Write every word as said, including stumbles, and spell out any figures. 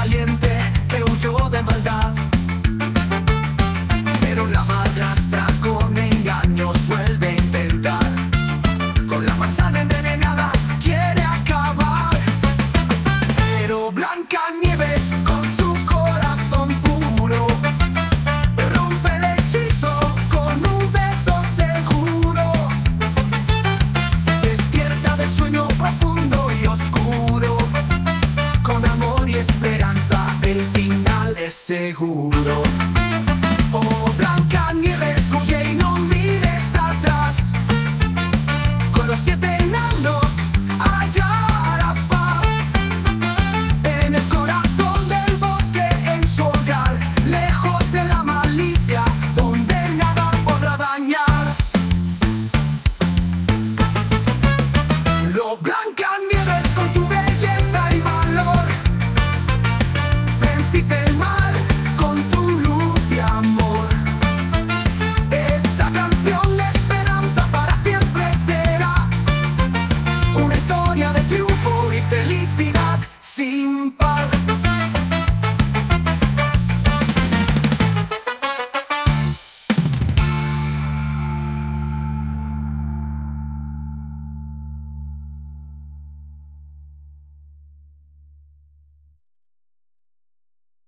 valiente que huyó de maldad. Pero la madrastra con engaños vuelve a intentar. Con la manzana envenenada quiere acabar. Pero Blancanieves con su corazón puro rompe el hechizo con un beso seguro. Despierta del sueño profundo y oscuro. Con amor y esperanza el final es seguro.